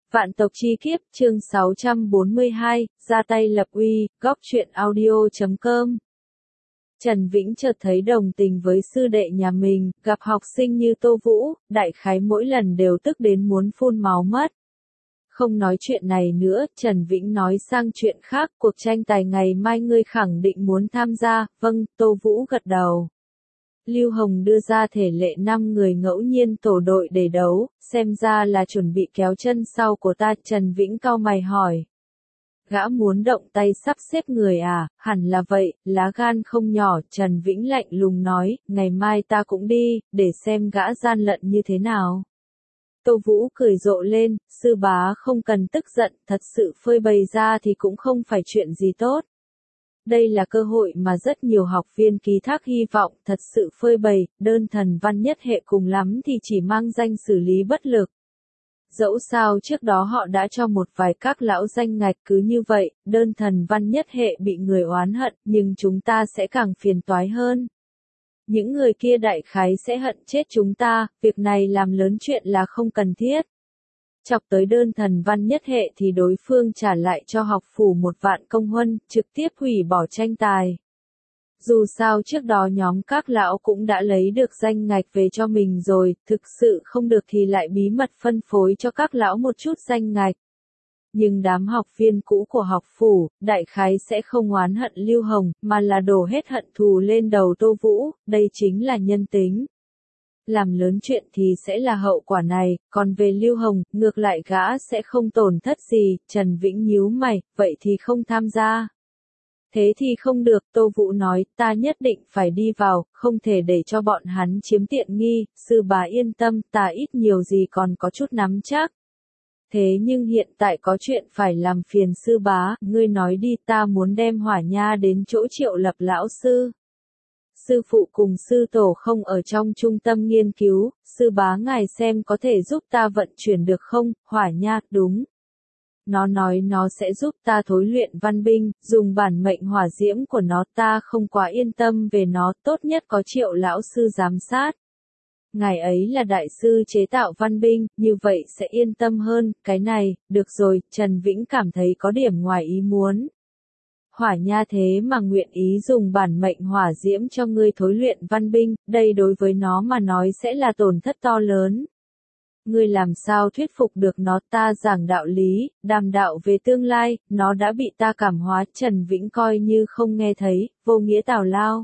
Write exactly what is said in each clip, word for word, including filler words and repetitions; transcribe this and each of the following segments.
Vạn tộc chi kiếp, chương sáu trăm bốn mươi hai, ra tay lập uy, góc truyện audio chấm com. Trần Vĩnh chợt thấy đồng tình với sư đệ nhà mình, gặp học sinh như Tô Vũ, đại khái mỗi lần đều tức đến muốn phun máu mất. Không nói chuyện này nữa, Trần Vĩnh nói sang chuyện khác, cuộc tranh tài ngày mai ngươi khẳng định muốn tham gia, vâng, Tô Vũ gật đầu. Lưu Hồng đưa ra thể lệ năm người ngẫu nhiên tổ đội để đấu, xem ra là chuẩn bị kéo chân sau của ta, Trần Vĩnh cau mày hỏi. Gã muốn động tay sắp xếp người à, hẳn là vậy, lá gan không nhỏ, Trần Vĩnh lạnh lùng nói, ngày mai ta cũng đi, để xem gã gian lận như thế nào. Tô Vũ cười rộ lên, sư bá không cần tức giận, thật sự phơi bày ra thì cũng không phải chuyện gì tốt. Đây là cơ hội mà rất nhiều học viên ký thác hy vọng, thật sự phơi bày, đơn thần văn nhất hệ cùng lắm thì chỉ mang danh xử lý bất lực. Dẫu sao trước đó họ đã cho một vài các lão danh ngạch cứ như vậy, đơn thần văn nhất hệ bị người oán hận, nhưng chúng ta sẽ càng phiền toái hơn. Những người kia đại khái sẽ hận chết chúng ta, việc này làm lớn chuyện là không cần thiết. Chọc tới đơn thần văn nhất hệ thì đối phương trả lại cho học phủ một vạn công huân, trực tiếp hủy bỏ tranh tài. Dù sao trước đó nhóm các lão cũng đã lấy được danh ngạch về cho mình rồi, thực sự không được thì lại bí mật phân phối cho các lão một chút danh ngạch. Nhưng đám học viên cũ của học phủ, đại khái sẽ không oán hận Lưu Hồng, mà là đổ hết hận thù lên đầu Tô Vũ, đây chính là nhân tính. Làm lớn chuyện thì sẽ là hậu quả này, còn về Lưu Hồng, ngược lại gã sẽ không tổn thất gì, Trần Vĩnh nhíu mày, vậy thì không tham gia. Thế thì không được, Tô Vũ nói, ta nhất định phải đi vào, không thể để cho bọn hắn chiếm tiện nghi, sư bá yên tâm, ta ít nhiều gì còn có chút nắm chắc. Thế nhưng hiện tại có chuyện phải làm phiền sư bá, ngươi nói đi, ta muốn đem Hỏa Nha đến chỗ Triệu Lập lão sư. Sư phụ cùng sư tổ không ở trong trung tâm nghiên cứu, sư bá ngài xem có thể giúp ta vận chuyển được không, Hỏa Nha, đúng. Nó nói nó sẽ giúp ta thối luyện văn binh, dùng bản mệnh hỏa diễm của nó, ta không quá yên tâm về nó, tốt nhất có Triệu lão sư giám sát. Ngài ấy là đại sư chế tạo văn binh, như vậy sẽ yên tâm hơn, cái này, được rồi, Trần Vĩnh cảm thấy có điểm ngoài ý muốn. Hỏa Nha thế mà nguyện ý dùng bản mệnh hỏa diễm cho ngươi thối luyện văn binh, đây đối với nó mà nói sẽ là tổn thất to lớn. Ngươi làm sao thuyết phục được nó, ta giảng đạo lý, đàm đạo về tương lai, nó đã bị ta cảm hóa, Trần Vĩnh coi như không nghe thấy, vô nghĩa tào lao.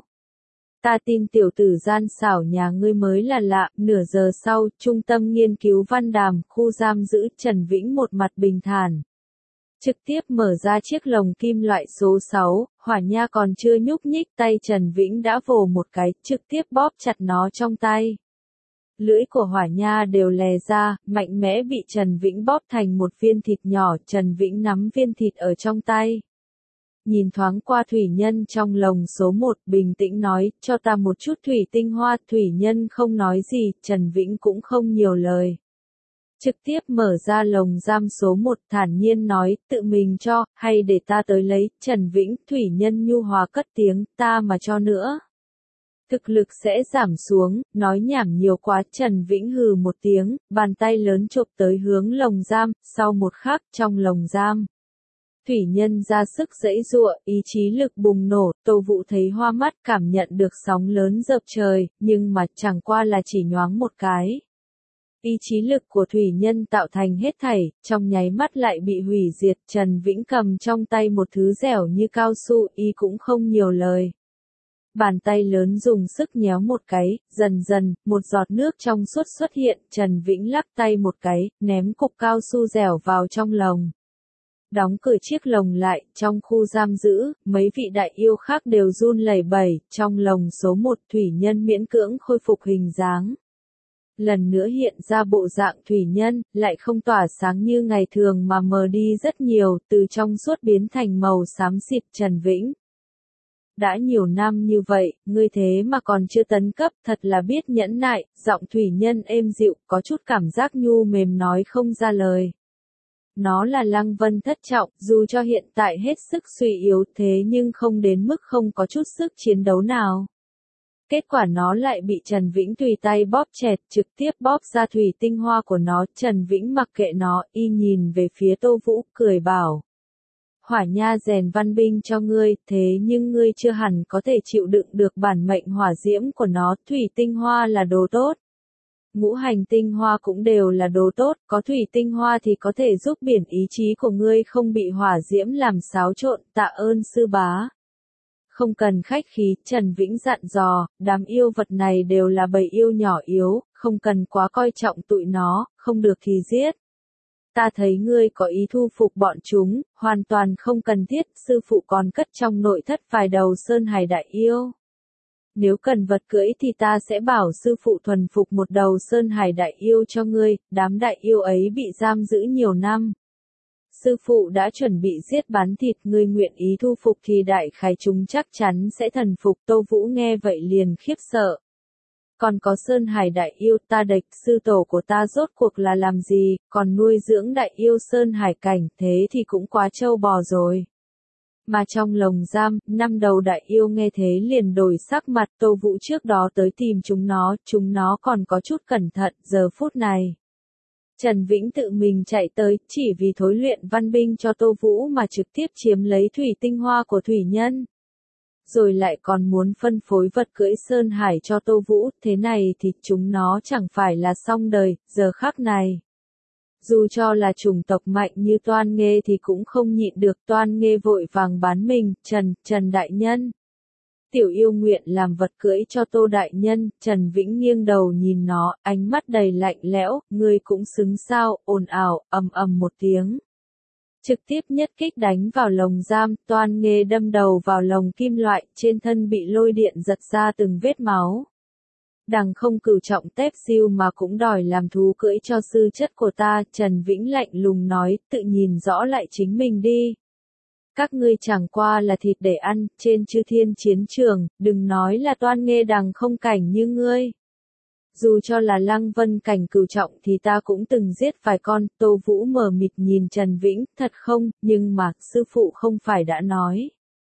Ta tin tiểu tử gian xảo nhà ngươi mới là lạ, nửa giờ sau, trung tâm nghiên cứu văn đàm, khu giam giữ, Trần Vĩnh một mặt bình thản. Trực tiếp mở ra chiếc lồng kim loại số sáu, Hỏa Nha còn chưa nhúc nhích, tay Trần Vĩnh đã vồ một cái, trực tiếp bóp chặt nó trong tay. Lưỡi của Hỏa Nha đều lè ra, mạnh mẽ bị Trần Vĩnh bóp thành một viên thịt nhỏ, Trần Vĩnh nắm viên thịt ở trong tay. Nhìn thoáng qua thủy nhân trong lồng số một, bình tĩnh nói, cho ta một chút thủy tinh hoa, thủy nhân không nói gì, Trần Vĩnh cũng không nhiều lời. Trực tiếp mở ra lồng giam số một, thản nhiên nói, tự mình cho, hay để ta tới lấy, Trần Vĩnh, thủy nhân nhu hòa cất tiếng, ta mà cho nữa. Thực lực sẽ giảm xuống, nói nhảm nhiều quá, Trần Vĩnh hừ một tiếng, bàn tay lớn chộp tới hướng lồng giam, sau một khắc trong lồng giam. Thủy nhân ra sức giãy giụa, ý chí lực bùng nổ, Tô Vũ thấy hoa mắt, cảm nhận được sóng lớn dập trời, nhưng mà chẳng qua là chỉ nhoáng một cái. Ý chí lực của thủy nhân tạo thành hết thảy, trong nháy mắt lại bị hủy diệt, Trần Vĩnh cầm trong tay một thứ dẻo như cao su, y cũng không nhiều lời. Bàn tay lớn dùng sức nhéo một cái, dần dần, một giọt nước trong suốt xuất hiện, Trần Vĩnh lắc tay một cái, ném cục cao su dẻo vào trong lồng. Đóng cửa chiếc lồng lại, trong khu giam giữ, mấy vị đại yêu khác đều run lẩy bẩy, trong lồng số một thủy nhân miễn cưỡng khôi phục hình dáng. Lần nữa hiện ra bộ dạng thủy nhân, lại không tỏa sáng như ngày thường mà mờ đi rất nhiều, từ trong suốt biến thành màu xám xịt, Trần Vĩnh. Đã nhiều năm như vậy, ngươi thế mà còn chưa tấn cấp, thật là biết nhẫn nại, giọng thủy nhân êm dịu, có chút cảm giác nhu mềm nói không ra lời. Nó là Lăng Vân thất trọng, dù cho hiện tại hết sức suy yếu thế nhưng không đến mức không có chút sức chiến đấu nào. Kết quả nó lại bị Trần Vĩnh tùy tay bóp chẹt, trực tiếp bóp ra thủy tinh hoa của nó. Trần Vĩnh mặc kệ nó, y nhìn về phía Tô Vũ, cười bảo. Hỏa nha rèn văn binh cho ngươi, thế nhưng ngươi chưa hẳn có thể chịu đựng được bản mệnh hỏa diễm của nó. Thủy tinh hoa là đồ tốt. Ngũ hành tinh hoa cũng đều là đồ tốt, có thủy tinh hoa thì có thể giúp biển ý chí của ngươi không bị hỏa diễm làm xáo trộn. Tạ ơn sư bá. Không cần khách khí, Trần Vĩnh dặn dò, đám yêu vật này đều là bầy yêu nhỏ yếu, không cần quá coi trọng tụi nó, không được thì giết. Ta thấy ngươi có ý thu phục bọn chúng, hoàn toàn không cần thiết, sư phụ còn cất trong nội thất vài đầu sơn hải đại yêu. Nếu cần vật cưỡi thì ta sẽ bảo sư phụ thuần phục một đầu sơn hải đại yêu cho ngươi, đám đại yêu ấy bị giam giữ nhiều năm. Sư phụ đã chuẩn bị giết bán thịt, ngươi nguyện ý thu phục thì đại khái chúng chắc chắn sẽ thần phục. Tô Vũ nghe vậy liền khiếp sợ. Còn có sơn hải đại yêu, ta địch, sư tổ của ta rốt cuộc là làm gì, còn nuôi dưỡng đại yêu sơn hải cảnh, thế thì cũng quá trâu bò rồi. Mà trong lồng giam, năm đầu đại yêu nghe thế liền đổi sắc mặt. Tô Vũ trước đó tới tìm chúng nó, chúng nó còn có chút cẩn thận, giờ phút này. Trần Vĩnh tự mình chạy tới, chỉ vì thối luyện văn binh cho Tô Vũ mà trực tiếp chiếm lấy thủy tinh hoa của thủy nhân. Rồi lại còn muốn phân phối vật cưỡi sơn hải cho Tô Vũ, thế này thì chúng nó chẳng phải là xong đời, giờ khắc này. Dù cho là chủng tộc mạnh như Toan Nghê thì cũng không nhịn được. Toan Nghê vội vàng bán mình, Trần, Trần đại nhân. Tiểu yêu nguyện làm vật cưỡi cho Tô đại nhân. Trần Vĩnh nghiêng đầu nhìn nó, ánh mắt đầy lạnh lẽo, ngươi cũng xứng sao, ồn ào, ầm ầm một tiếng. Trực tiếp nhất kích đánh vào lồng giam, Toan Nghê đâm đầu vào lồng kim loại, trên thân bị lôi điện giật ra từng vết máu. Đằng không cửu trọng tép siêu mà cũng đòi làm thú cưỡi cho sư chất của ta. Trần Vĩnh lạnh lùng nói, tự nhìn rõ lại chính mình đi. Các ngươi chẳng qua là thịt để ăn, trên chư thiên chiến trường, đừng nói là Toan Nghê đằng không cảnh như ngươi. Dù cho là Lăng Vân cảnh cửu trọng thì ta cũng từng giết vài con. Tô Vũ mờ mịt nhìn Trần Vĩnh, thật không, nhưng mà, sư phụ không phải đã nói.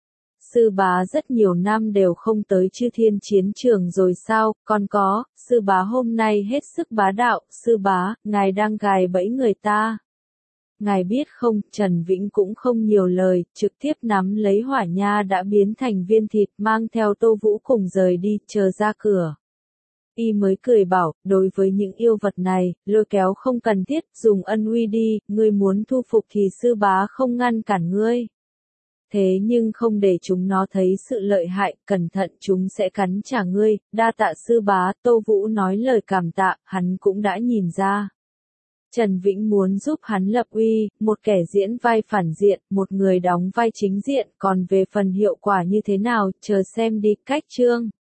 Sư bá rất nhiều năm đều không tới chư thiên chiến trường rồi sao, còn có, sư bá hôm nay hết sức bá đạo, sư bá, ngài đang gài bẫy người ta. Ngài biết không, Trần Vĩnh cũng không nhiều lời, trực tiếp nắm lấy hỏa nha đã biến thành viên thịt mang theo Tô Vũ cùng rời đi, chờ ra cửa. Y mới cười bảo, đối với những yêu vật này, lôi kéo không cần thiết, dùng ân uy đi, ngươi muốn thu phục thì sư bá không ngăn cản ngươi. Thế nhưng không để chúng nó thấy sự lợi hại, cẩn thận chúng sẽ cắn trả ngươi. Đa tạ sư bá. Tô Vũ nói lời cảm tạ, hắn cũng đã nhìn ra. Trần Vĩnh muốn giúp hắn lập uy, một kẻ diễn vai phản diện, một người đóng vai chính diện, còn về phần hiệu quả như thế nào, chờ xem đi. Cách chương